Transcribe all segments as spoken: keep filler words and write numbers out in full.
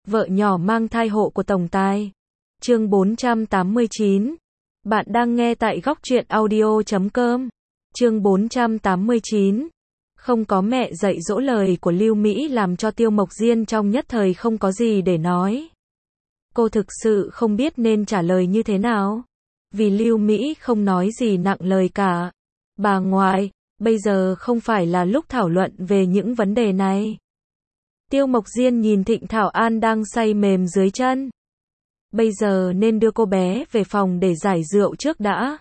Vợ nhỏ mang thai hộ của tổng tài. Chương bốn trăm tám mươi chín. Bạn đang nghe tại góc truyện audio chấm com. Chương bốn trăm tám mươi chín. Không có mẹ dạy dỗ lời của Lưu Mỹ làm cho Tiêu Mộc Diên trong nhất thời không có gì để nói. Cô thực sự không biết nên trả lời như thế nào. Vì Lưu Mỹ không nói gì nặng lời cả. Bà ngoại, bây giờ không phải là lúc thảo luận về những vấn đề này. Tiêu Mộc Diên nhìn Thịnh Thảo An đang say mềm dưới chân. Bây giờ nên đưa cô bé về phòng để giải rượu trước đã.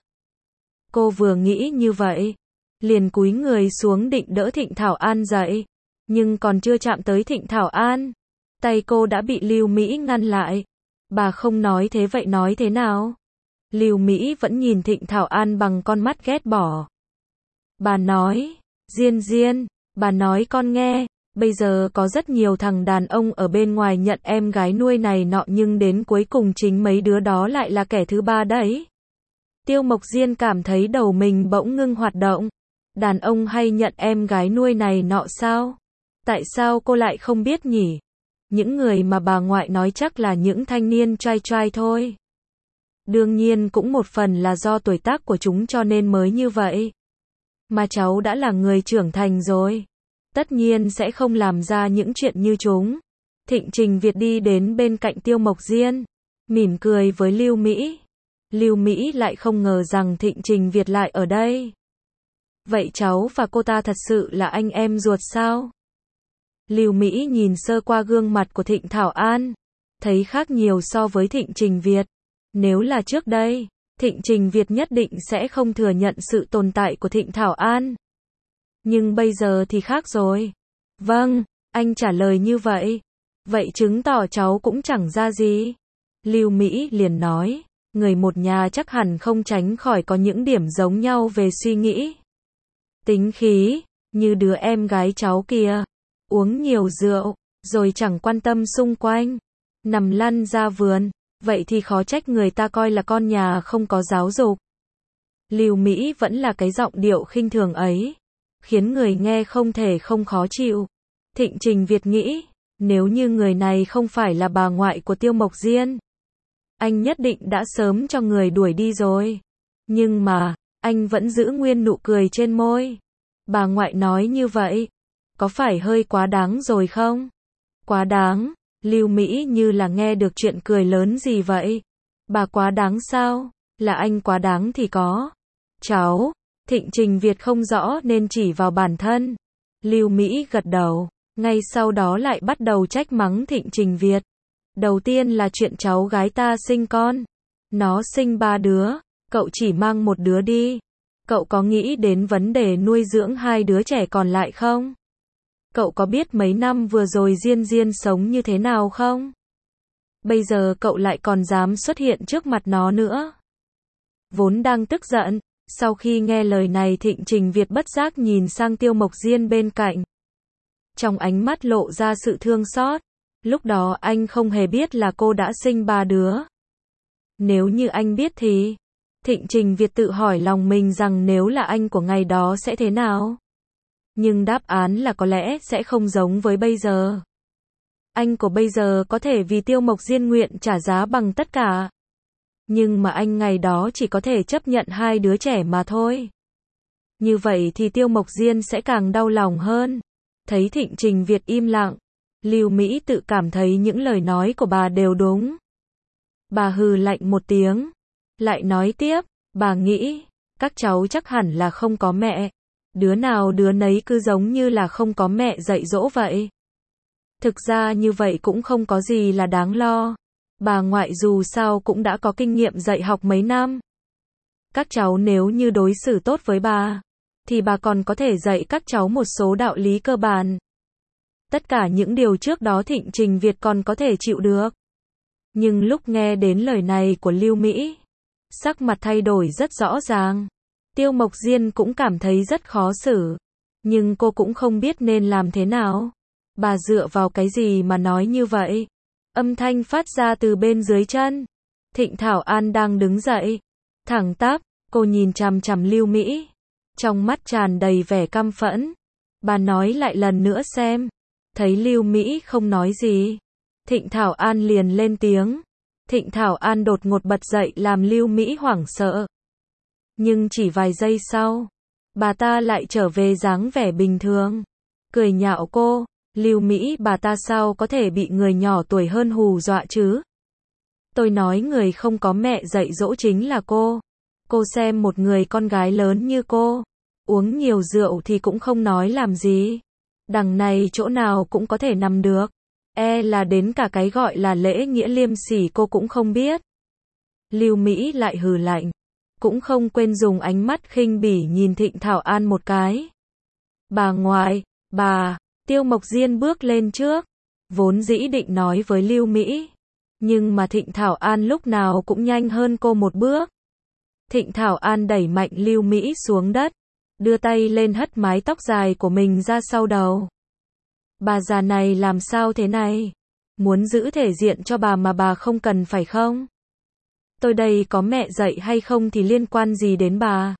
Cô vừa nghĩ như vậy, liền cúi người xuống định đỡ Thịnh Thảo An dậy. Nhưng còn chưa chạm tới Thịnh Thảo An, tay cô đã bị Lưu Mỹ ngăn lại. Bà không nói thế vậy nói thế nào? Lưu Mỹ vẫn nhìn Thịnh Thảo An bằng con mắt ghét bỏ. Bà nói, Diên Diên, bà nói con nghe. Bây giờ có rất nhiều thằng đàn ông ở bên ngoài nhận em gái nuôi này nọ nhưng đến cuối cùng chính mấy đứa đó lại là kẻ thứ ba đấy. Tiêu Mộc Diên cảm thấy đầu mình bỗng ngưng hoạt động. Đàn ông hay nhận em gái nuôi này nọ sao? Tại sao cô lại không biết nhỉ? Những người mà bà ngoại nói chắc là những thanh niên trai trai thôi. Đương nhiên cũng một phần là do tuổi tác của chúng cho nên mới như vậy. Mà cháu đã là người trưởng thành rồi. Tất nhiên sẽ không làm ra những chuyện như chúng. Thịnh Trình Việt đi đến bên cạnh Tiêu Mộc Diên, mỉm cười với Lưu Mỹ. Lưu Mỹ lại không ngờ rằng Thịnh Trình Việt lại ở đây. Vậy cháu và cô ta thật sự là anh em ruột sao? Lưu Mỹ nhìn sơ qua gương mặt của Thịnh Thảo An, thấy khác nhiều so với Thịnh Trình Việt. Nếu là trước đây, Thịnh Trình Việt nhất định sẽ không thừa nhận sự tồn tại của Thịnh Thảo An. Nhưng bây giờ thì khác rồi. Vâng, anh trả lời như vậy. Vậy chứng tỏ cháu cũng chẳng ra gì. Lưu Mỹ liền nói, người một nhà chắc hẳn không tránh khỏi có những điểm giống nhau về suy nghĩ. Tính khí, như đứa em gái cháu kia. Uống nhiều rượu, rồi chẳng quan tâm xung quanh. Nằm lăn ra vườn. Vậy thì khó trách người ta coi là con nhà không có giáo dục. Lưu Mỹ vẫn là cái giọng điệu khinh thường ấy, khiến người nghe không thể không khó chịu. Thịnh Trình Việt nghĩ, nếu như người này không phải là bà ngoại của Tiêu Mộc Diên, anh nhất định đã sớm cho người đuổi đi rồi. Nhưng mà, anh vẫn giữ nguyên nụ cười trên môi. Bà ngoại nói như vậy, có phải hơi quá đáng rồi không? Quá đáng? Lưu Mỹ như là nghe được chuyện cười lớn gì vậy. Bà quá đáng sao? Là anh quá đáng thì có. Cháu, Thịnh Trình Việt không rõ nên chỉ vào bản thân. Lưu Mỹ gật đầu, ngay sau đó lại bắt đầu trách mắng Thịnh Trình Việt. Đầu tiên là chuyện cháu gái ta sinh con. Nó sinh ba đứa, cậu chỉ mang một đứa đi. Cậu có nghĩ đến vấn đề nuôi dưỡng hai đứa trẻ còn lại không? Cậu có biết mấy năm vừa rồi Diên Diên sống như thế nào không? Bây giờ cậu lại còn dám xuất hiện trước mặt nó nữa. Vốn đang tức giận, sau khi nghe lời này Thịnh Trình Việt bất giác nhìn sang Tiêu Mộc Diên bên cạnh. Trong ánh mắt lộ ra sự thương xót. Lúc đó anh không hề biết là cô đã sinh ba đứa. Nếu như anh biết thì... Thịnh Trình Việt tự hỏi lòng mình rằng nếu là anh của ngày đó sẽ thế nào? Nhưng đáp án là có lẽ sẽ không giống với bây giờ. Anh của bây giờ có thể vì Tiêu Mộc Diên nguyện trả giá bằng tất cả. Nhưng mà anh ngày đó chỉ có thể chấp nhận hai đứa trẻ mà thôi. Như vậy thì Tiêu Mộc Diên sẽ càng đau lòng hơn. Thấy Thịnh Trình Việt im lặng, Lưu Mỹ tự cảm thấy những lời nói của bà đều đúng. Bà hừ lạnh một tiếng, lại nói tiếp, bà nghĩ, các cháu chắc hẳn là không có mẹ. Đứa nào đứa nấy cứ giống như là không có mẹ dạy dỗ vậy. Thực ra như vậy cũng không có gì là đáng lo. Bà ngoại dù sao cũng đã có kinh nghiệm dạy học mấy năm. Các cháu nếu như đối xử tốt với bà, thì bà còn có thể dạy các cháu một số đạo lý cơ bản. Tất cả những điều trước đó Thịnh Trình Việt còn có thể chịu được. Nhưng lúc nghe đến lời này của Lưu Mỹ, sắc mặt thay đổi rất rõ ràng. Tiêu Mộc Diên cũng cảm thấy rất khó xử. Nhưng cô cũng không biết nên làm thế nào. Bà dựa vào cái gì mà nói như vậy? Âm thanh phát ra từ bên dưới chân. Thịnh Thảo An đang đứng dậy. Thẳng tắp, cô nhìn chằm chằm Lưu Mỹ. Trong mắt tràn đầy vẻ căm phẫn. Bà nói lại lần nữa xem. Thấy Lưu Mỹ không nói gì. Thịnh Thảo An liền lên tiếng. Thịnh Thảo An đột ngột bật dậy làm Lưu Mỹ hoảng sợ. Nhưng chỉ vài giây sau, bà ta lại trở về dáng vẻ bình thường. Cười nhạo cô, Lưu Mỹ bà ta sao có thể bị người nhỏ tuổi hơn hù dọa chứ? Tôi nói người không có mẹ dạy dỗ chính là cô. Cô xem một người con gái lớn như cô, uống nhiều rượu thì cũng không nói làm gì. Đằng này chỗ nào cũng có thể nằm được. E là đến cả cái gọi là lễ nghĩa liêm sỉ cô cũng không biết. Lưu Mỹ lại hừ lạnh, cũng không quên dùng ánh mắt khinh bỉ nhìn Thịnh Thảo An một cái. Bà ngoại, bà, Tiêu Mộc Diên bước lên trước, vốn dĩ định nói với Lưu Mỹ, nhưng mà Thịnh Thảo An lúc nào cũng nhanh hơn cô một bước. Thịnh Thảo An đẩy mạnh Lưu Mỹ xuống đất, đưa tay lên hất mái tóc dài của mình ra sau đầu. Bà già này làm sao thế này? Muốn giữ thể diện cho bà mà bà không cần phải không? Tôi đây có mẹ dạy hay không thì liên quan gì đến bà?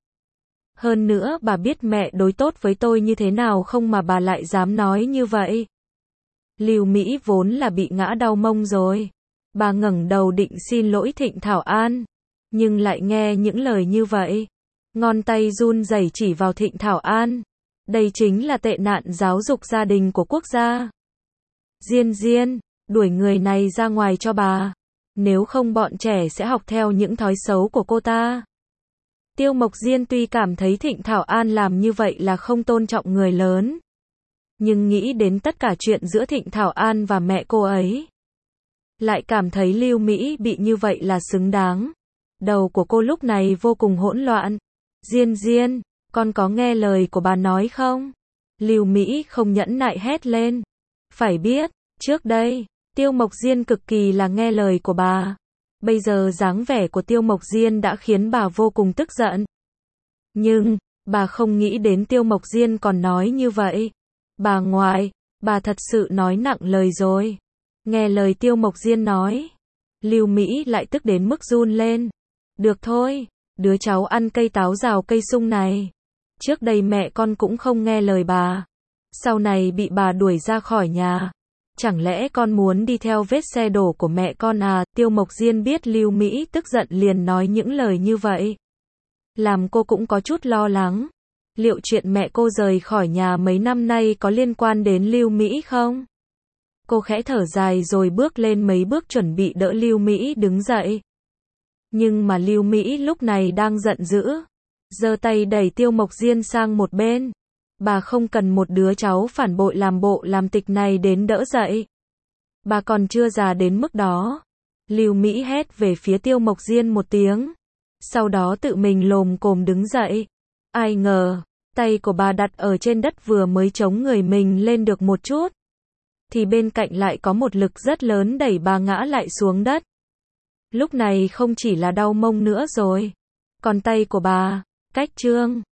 Hơn nữa bà biết mẹ đối tốt với tôi như thế nào không mà bà lại dám nói như vậy? Lưu Mỹ vốn là bị ngã đau mông rồi. Bà ngẩng đầu định xin lỗi Thịnh Thảo An, nhưng lại nghe những lời như vậy. Ngón tay run rẩy chỉ vào Thịnh Thảo An. Đây chính là tệ nạn giáo dục gia đình của quốc gia. Diên Diên, đuổi người này ra ngoài cho bà. Nếu không bọn trẻ sẽ học theo những thói xấu của cô ta. Tiêu Mộc Diên tuy cảm thấy Thịnh Thảo An làm như vậy là không tôn trọng người lớn, nhưng nghĩ đến tất cả chuyện giữa Thịnh Thảo An và mẹ cô ấy, lại cảm thấy Lưu Mỹ bị như vậy là xứng đáng. Đầu của cô lúc này vô cùng hỗn loạn. Diên Diên, con có nghe lời của bà nói không? Lưu Mỹ không nhẫn nại hét lên. Phải biết, trước đây, Tiêu Mộc Diên cực kỳ là nghe lời của bà. Bây giờ dáng vẻ của Tiêu Mộc Diên đã khiến bà vô cùng tức giận. Nhưng, bà không nghĩ đến Tiêu Mộc Diên còn nói như vậy. Bà ngoại, bà thật sự nói nặng lời rồi. Nghe lời Tiêu Mộc Diên nói, Lưu Mỹ lại tức đến mức run lên. Được thôi, đứa cháu ăn cây táo rào cây sung này. Trước đây mẹ con cũng không nghe lời bà. Sau này bị bà đuổi ra khỏi nhà. Chẳng lẽ con muốn đi theo vết xe đổ của mẹ con à? Tiêu Mộc Diên biết Lưu Mỹ tức giận liền nói những lời như vậy. Làm cô cũng có chút lo lắng. Liệu chuyện mẹ cô rời khỏi nhà mấy năm nay có liên quan đến Lưu Mỹ không? Cô khẽ thở dài rồi bước lên mấy bước chuẩn bị đỡ Lưu Mỹ đứng dậy. Nhưng mà Lưu Mỹ lúc này đang giận dữ. Giơ tay đẩy Tiêu Mộc Diên sang một bên. Bà không cần một đứa cháu phản bội làm bộ làm tịch này đến đỡ dậy. Bà còn chưa già đến mức đó. Lưu Mỹ hét về phía Tiêu Mộc Diên một tiếng. Sau đó tự mình lồm cồm đứng dậy. Ai ngờ, tay của bà đặt ở trên đất vừa mới chống người mình lên được một chút, thì bên cạnh lại có một lực rất lớn đẩy bà ngã lại xuống đất. Lúc này không chỉ là đau mông nữa rồi, còn tay của bà, cách trương,